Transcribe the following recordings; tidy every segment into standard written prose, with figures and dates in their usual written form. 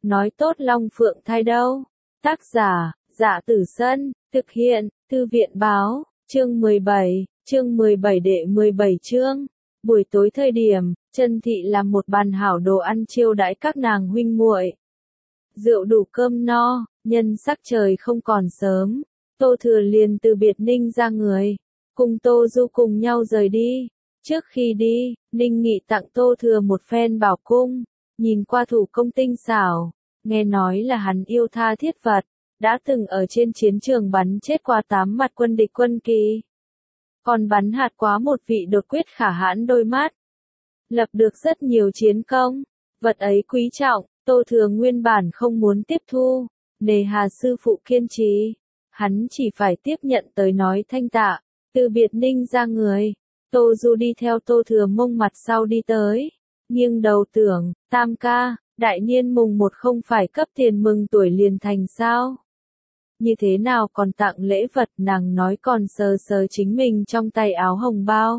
nói tốt Long Phượng thai đâu. Tác giả, Dạ Tử Sân, thực hiện, Thư viện Báo, chương 17 đệ 17 chương. Buổi tối thời điểm, Trân Thị làm một bàn hảo đồ ăn chiêu đãi các nàng huynh muội. Rượu đủ cơm no, nhân sắc trời không còn sớm, Tô Thừa liền từ biệt Ninh ra người, cùng Tô Du cùng nhau rời đi. Trước khi đi, Ninh Nghị tặng Tô Thừa một phen bảo cung, nhìn qua thủ công tinh xảo, nghe nói là hắn yêu tha thiết vật, đã từng ở trên chiến trường bắn chết qua 8 mặt quân địch quân kỳ. Còn bắn hạt quá một vị đột quyết khả hãn đôi mắt. Lập được rất nhiều chiến công, vật ấy quý trọng, Tô Thừa nguyên bản không muốn tiếp thu, nề hà sư phụ kiên trì, hắn chỉ phải tiếp nhận tới nói thanh tạ, từ biệt Ninh ra người. Tô Du đi theo Tô Thừa mông mặt sau đi tới, nghiêng đầu tưởng, Tam ca, đại niên mùng 1 không phải cấp tiền mừng tuổi liền thành sao? Như thế nào còn tặng lễ vật, nàng nói còn sờ sờ chính mình trong tay áo hồng bao.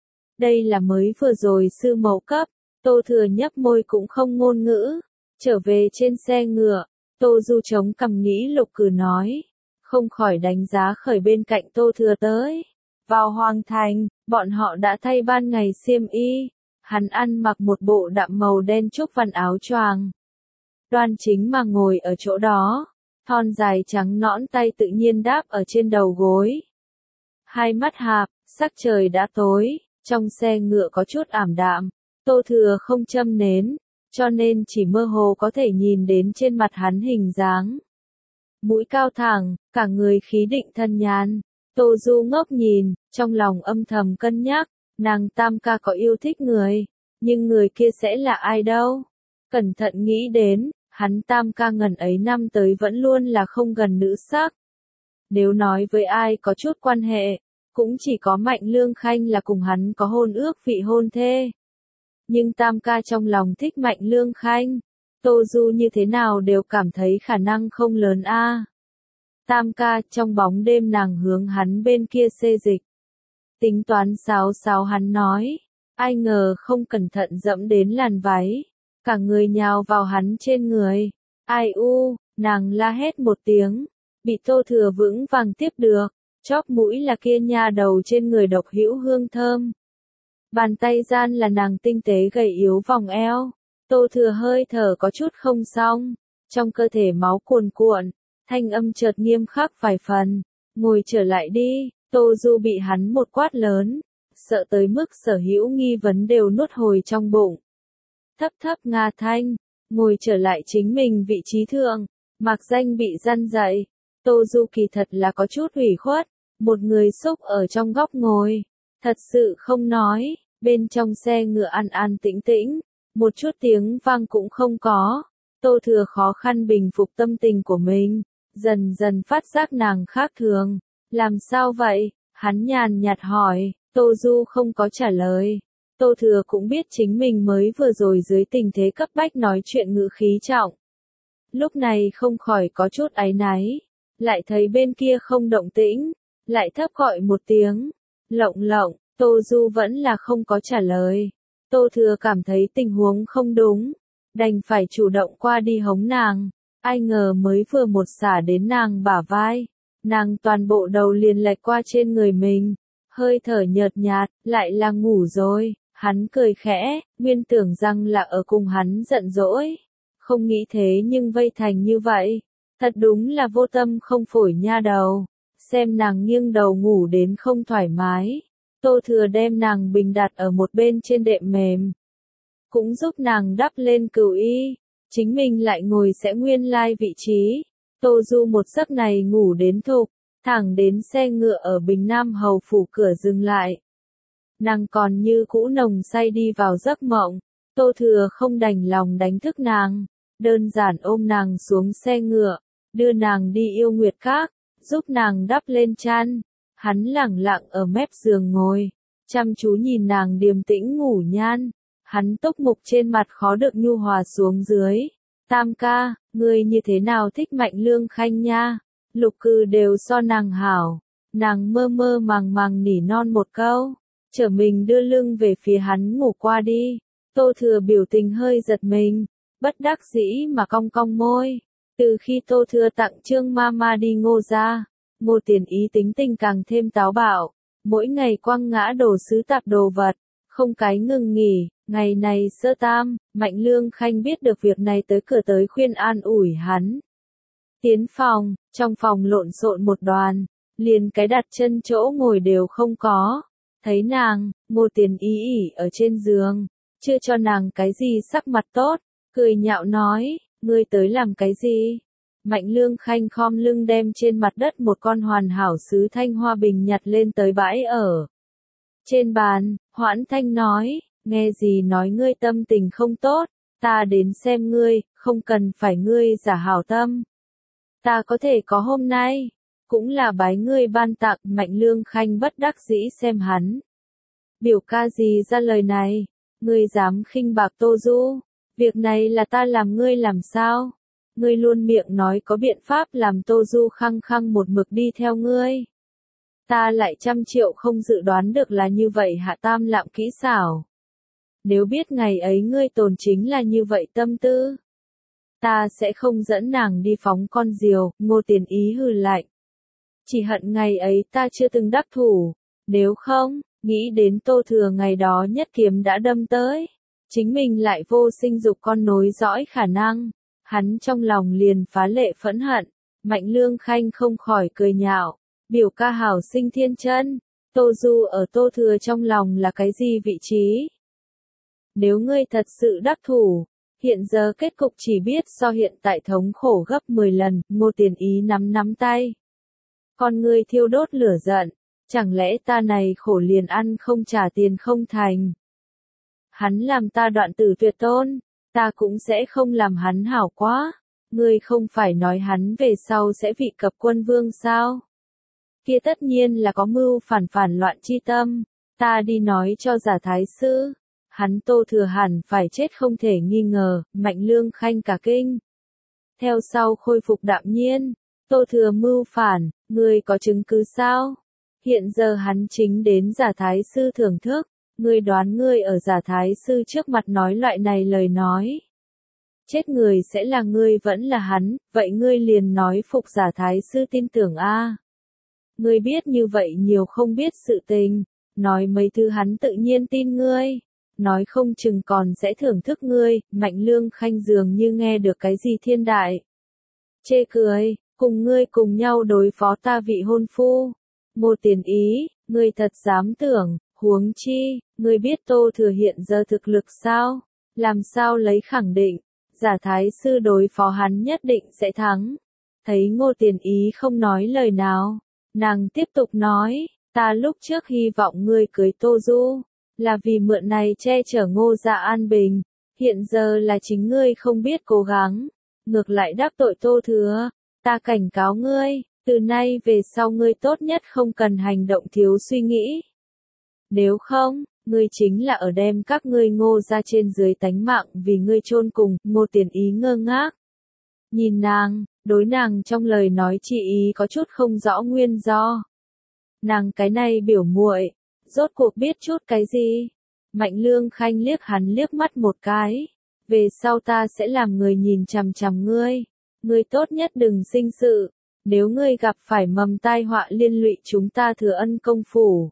Đây là mới vừa rồi sư mẫu cấp, Tô Thừa nhấp môi cũng không ngôn ngữ, trở về trên xe ngựa, Tô Du chống cằm nghĩ Lục Cử nói, không khỏi đánh giá khởi bên cạnh Tô Thừa tới. Vào Hoàng Thành, bọn họ đã thay ban ngày xiêm y, hắn ăn mặc một bộ đạm màu đen trúc văn áo choàng. Đoan chính mà ngồi ở chỗ đó, thon dài trắng nõn tay tự nhiên đáp ở trên đầu gối. Hai mắt hạp, sắc trời đã tối, trong xe ngựa có chút ảm đạm, Tô Thừa không châm nến, cho nên chỉ mơ hồ có thể nhìn đến trên mặt hắn hình dáng. Mũi cao thẳng, cả người khí định thân nhàn. Tô Du ngốc nhìn, trong lòng âm thầm cân nhắc, nàng Tam ca có yêu thích người, nhưng người kia sẽ là ai đâu? Cẩn thận nghĩ đến, hắn Tam ca ngần ấy năm tới vẫn luôn là không gần nữ sắc. Nếu nói với ai có chút quan hệ, cũng chỉ có Mạnh Lương Khanh là cùng hắn có hôn ước vị hôn thê. Nhưng Tam ca trong lòng thích Mạnh Lương Khanh, Tô Du như thế nào đều cảm thấy khả năng không lớn a. Tam ca, trong bóng đêm nàng hướng hắn bên kia xê dịch. Tính toán sáo sáo hắn nói, ai ngờ không cẩn thận dẫm đến làn váy, cả người nhào vào hắn trên người. Ai u, nàng la hét một tiếng, bị Tô Thừa vững vàng tiếp được, chóp mũi là kia nha đầu trên người độc hữu hương thơm. Bàn tay gian là nàng tinh tế gầy yếu vòng eo, Tô Thừa hơi thở có chút không xong, trong cơ thể máu cuồn cuộn. Thanh âm chợt nghiêm khắc vài phần, ngồi trở lại đi. Tô Du bị hắn một quát lớn, sợ tới mức sở hữu nghi vấn đều nuốt hồi trong bụng. Thấp thấp nga thanh, ngồi trở lại chính mình vị trí thượng, mặc danh bị răn dậy. Tô Du kỳ thật là có chút ủy khuất, một người xúc ở trong góc ngồi, thật sự không nói, bên trong xe ngựa an an tĩnh tĩnh, một chút tiếng vang cũng không có. Tô Thừa khó khăn bình phục tâm tình của mình. Dần dần phát giác nàng khác thường, làm sao vậy, hắn nhàn nhạt hỏi, Tô Du không có trả lời. Tô Thừa cũng biết chính mình mới vừa rồi dưới tình thế cấp bách nói chuyện ngữ khí trọng. Lúc này không khỏi có chút áy náy, lại thấy bên kia không động tĩnh, lại thấp gọi một tiếng, lộng lộng, Tô Du vẫn là không có trả lời. Tô Thừa cảm thấy tình huống không đúng, đành phải chủ động qua đi hống nàng. Ai ngờ mới vừa một xả đến nàng bả vai, nàng toàn bộ đầu liền lệch qua trên người mình, hơi thở nhợt nhạt, lại là ngủ rồi. Hắn cười khẽ, nguyên tưởng rằng là ở cùng hắn giận dỗi, không nghĩ thế nhưng vây thành như vậy, thật đúng là vô tâm không phổi nha đầu. Xem nàng nghiêng đầu ngủ đến không thoải mái, Tô Thừa đem nàng bình đặt ở một bên trên đệm mềm, cũng giúp nàng đắp lên cừu y. Chính mình lại ngồi sẽ nguyên lai vị trí. Tô Du một giấc này ngủ đến thục, thẳng đến xe ngựa ở Bình Nam Hầu phủ cửa dừng lại. Nàng còn như cũ nồng say đi vào giấc mộng. Tô Thừa không đành lòng đánh thức nàng, đơn giản ôm nàng xuống xe ngựa, đưa nàng đi yêu nguyệt các, giúp nàng đắp lên chăn. Hắn lẳng lặng ở mép giường ngồi, chăm chú nhìn nàng điềm tĩnh ngủ nhan. Hắn túc mục trên mặt khó được nhu hòa xuống dưới. Tam ca, ngươi như thế nào thích Mạnh Lương Khanh nha? Lục Cừ đều so nàng hảo. Nàng mơ mơ màng màng nỉ non một câu, trở mình đưa lưng về phía hắn ngủ qua đi. Tô Thừa biểu tình hơi giật mình, bất đắc dĩ mà cong cong môi. Từ khi Tô Thừa tặng Trương Mama đi Ngô gia, Ngô Tiền Ý tính tình càng thêm táo bạo, mỗi ngày quăng ngã đồ sứ tạp đồ vật, không cái ngừng nghỉ. Ngày này sơ tam, Mạnh Lương Khanh biết được việc này tới cửa tới khuyên an ủi hắn. Tiến phòng, trong phòng lộn xộn một đoàn, liền cái đặt chân chỗ ngồi đều không có. Thấy nàng, Ngô Tiền Ý ỉ ở trên giường, chưa cho nàng cái gì sắc mặt tốt, cười nhạo nói, ngươi tới làm cái gì? Mạnh Lương Khanh khom lưng đem trên mặt đất một con hoàn hảo sứ thanh hoa bình nhặt lên tới bãi ở trên bàn. Hoãn Thanh nói, nghe gì nói ngươi tâm tình không tốt, ta đến xem ngươi, không cần phải ngươi giả hảo tâm. Ta có thể có hôm nay, cũng là bái ngươi ban tặng. Mạnh Lương Khanh bất đắc dĩ xem hắn. Biểu ca gì ra lời này, ngươi dám khinh bạc Tô Du, việc này là ta làm ngươi làm sao? Ngươi luôn miệng nói có biện pháp làm Tô Du khăng khăng một mực đi theo ngươi. Ta lại 100 triệu không dự đoán được là như vậy hạ tam lạm kỹ xảo. Nếu biết ngày ấy ngươi tồn chính là như vậy tâm tư, ta sẽ không dẫn nàng đi phóng con diều. Ngô Tiền Ý hừ lạnh. Chỉ hận ngày ấy ta chưa từng đắc thủ, nếu không, nghĩ đến Tô Thừa ngày đó nhất kiếm đã đâm tới, chính mình lại vô sinh dục con nối dõi khả năng, hắn trong lòng liền phá lệ phẫn hận. Mạnh Lương Khanh không khỏi cười nhạo, biểu ca hảo sinh thiên chân, Tô Du ở Tô Thừa trong lòng là cái gì vị trí? Nếu ngươi thật sự đắc thủ, hiện giờ kết cục chỉ biết so hiện tại thống khổ gấp 10 lần. Ngô Tiền Ý nắm tay, con ngươi thiêu đốt lửa giận, chẳng lẽ ta này khổ liền ăn không trả tiền không thành? Hắn làm ta đoạn tử tuyệt tôn, ta cũng sẽ không làm hắn hảo quá. Ngươi không phải nói hắn về sau sẽ vị cập quân vương sao? Kia tất nhiên là có mưu phản loạn chi tâm, ta đi nói cho giả thái sư, hắn Tô Thừa hẳn phải chết không thể nghi ngờ. Mạnh Lương Khanh cả kinh. Theo sau khôi phục đạm nhiên, Tô Thừa mưu phản, ngươi có chứng cứ sao? Hiện giờ hắn chính đến giả thái sư thưởng thức, ngươi đoán ngươi ở giả thái sư trước mặt nói loại này lời nói. Chết người sẽ là ngươi vẫn là hắn, vậy ngươi liền nói phục giả thái sư tin tưởng a. Ngươi biết như vậy nhiều không biết sự tình, nói mấy thứ hắn tự nhiên tin ngươi, nói không chừng còn sẽ thưởng thức ngươi. Mạnh Lương Khanh dường như nghe được cái gì thiên đại. Chê cười, cùng ngươi cùng nhau đối phó ta vị hôn phu. Ngô Tiền Ý, ngươi thật dám tưởng, huống chi, ngươi biết Tô Thừa hiện giờ thực lực sao? Làm sao lấy khẳng định, giả thái sư đối phó hắn nhất định sẽ thắng. Thấy Ngô Tiền Ý không nói lời nào, nàng tiếp tục nói, ta lúc trước hy vọng ngươi cưới Tô Du, là vì mượn này che chở Ngô gia an bình, hiện giờ là chính ngươi không biết cố gắng, ngược lại đắc tội Tô Thừa, ta cảnh cáo ngươi, từ nay về sau ngươi tốt nhất không cần hành động thiếu suy nghĩ. Nếu không, ngươi chính là ở đem các ngươi Ngô gia trên dưới tánh mạng vì ngươi chôn cùng. Ngô Tiền Ý ngơ ngác. Nhìn nàng, đối nàng trong lời nói chỉ ý có chút không rõ nguyên do. Nàng cái này biểu muội, rốt cuộc biết chút cái gì? Mạnh Lương Khanh liếc hắn liếc mắt một cái. Về sau ta sẽ làm người nhìn chằm chằm ngươi. Ngươi tốt nhất đừng sinh sự. Nếu ngươi gặp phải mầm tai họa liên lụy chúng ta Thừa Ân công phủ,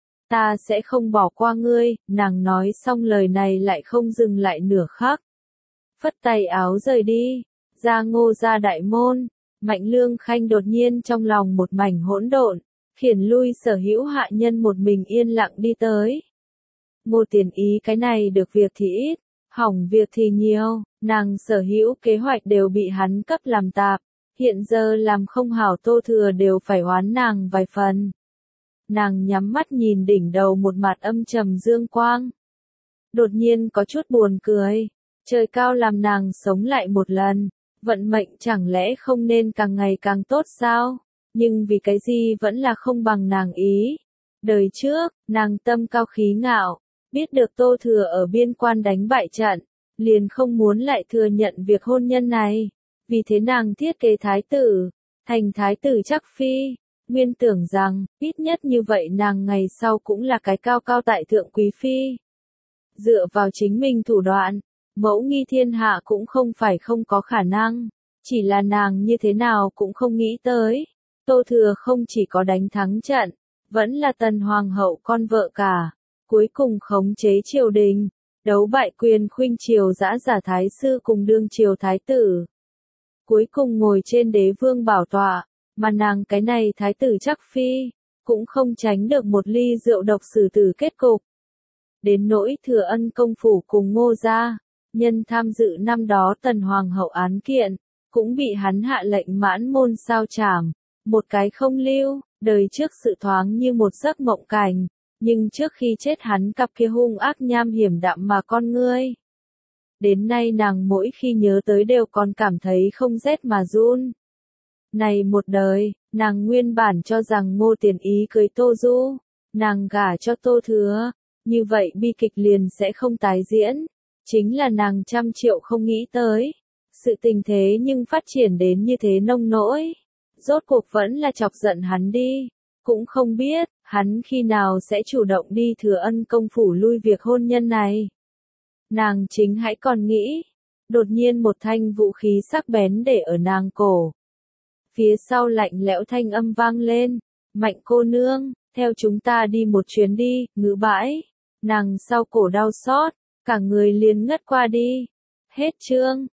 ta sẽ không bỏ qua ngươi. Nàng nói xong lời này lại không dừng lại nửa khắc. Phất tay áo rời đi, ra Ngô gia đại môn. Mạnh Lương Khanh đột nhiên trong lòng một mảnh hỗn độn, khiển lui sở hữu hạ nhân một mình yên lặng đi tới. Ngô Tiền Ý cái này được việc thì ít, hỏng việc thì nhiều, nàng sở hữu kế hoạch đều bị hắn cấp làm tạp, hiện giờ làm không hảo Tô Thừa đều phải oán nàng vài phần. Nàng nhắm mắt nhìn đỉnh đầu một mặt âm trầm dương quang. Đột nhiên có chút buồn cười, trời cao làm nàng sống lại một lần, vận mệnh chẳng lẽ không nên càng ngày càng tốt sao? Nhưng vì cái gì vẫn là không bằng nàng ý. Đời trước, nàng tâm cao khí ngạo, biết được Tô Thừa ở biên quan đánh bại trận, liền không muốn lại thừa nhận việc hôn nhân này. Vì thế nàng thiết kế thái tử, thành thái tử chắc phi. Nguyên tưởng rằng, ít nhất như vậy nàng ngày sau cũng là cái cao cao tại thượng quý phi. Dựa vào chính mình thủ đoạn, Mẫu nghi thiên hạ cũng không phải không có khả năng, chỉ là nàng như thế nào cũng không nghĩ tới. Tô Thừa không chỉ có đánh thắng trận, vẫn là Tần Hoàng hậu con vợ cả, cuối cùng khống chế triều đình, đấu bại quyền khuynh triều dã giả thái sư cùng đương triều thái tử. Cuối cùng ngồi trên đế vương bảo tọa, mà nàng cái này thái tử chắc phi, cũng không tránh được một ly rượu độc xử tử kết cục. Đến nỗi Thừa Ân công phủ cùng Ngô gia, nhân tham dự năm đó Tần Hoàng hậu án kiện, cũng bị hắn hạ lệnh mãn môn sao trảm, một cái không lưu, đời trước sự thoáng như một giấc mộng cảnh, nhưng trước khi chết hắn cặp kia hung ác nham hiểm đạm mà con ngươi. Đến nay nàng mỗi khi nhớ tới đều còn cảm thấy không rét mà run. Này một đời, nàng nguyên bản cho rằng Ngô Tiền Ý cưới Tô Du, nàng gả cho Tô Thừa, như vậy bi kịch liền sẽ không tái diễn, chính là nàng trăm triệu không nghĩ tới. Sự tình thế nhưng phát triển đến như thế nông nỗi, rốt cuộc vẫn là chọc giận hắn đi, cũng không biết, hắn khi nào sẽ chủ động đi Thừa Ân công phủ lui việc hôn nhân này. Nàng chính hãy còn nghĩ, đột nhiên một thanh vũ khí sắc bén để ở nàng cổ. Phía sau lạnh lẽo thanh âm vang lên, Mạnh cô nương, theo chúng ta đi một chuyến đi, ngữ bãi. Nàng sau cổ đau xót, cả người liền ngất qua đi. Hết chương.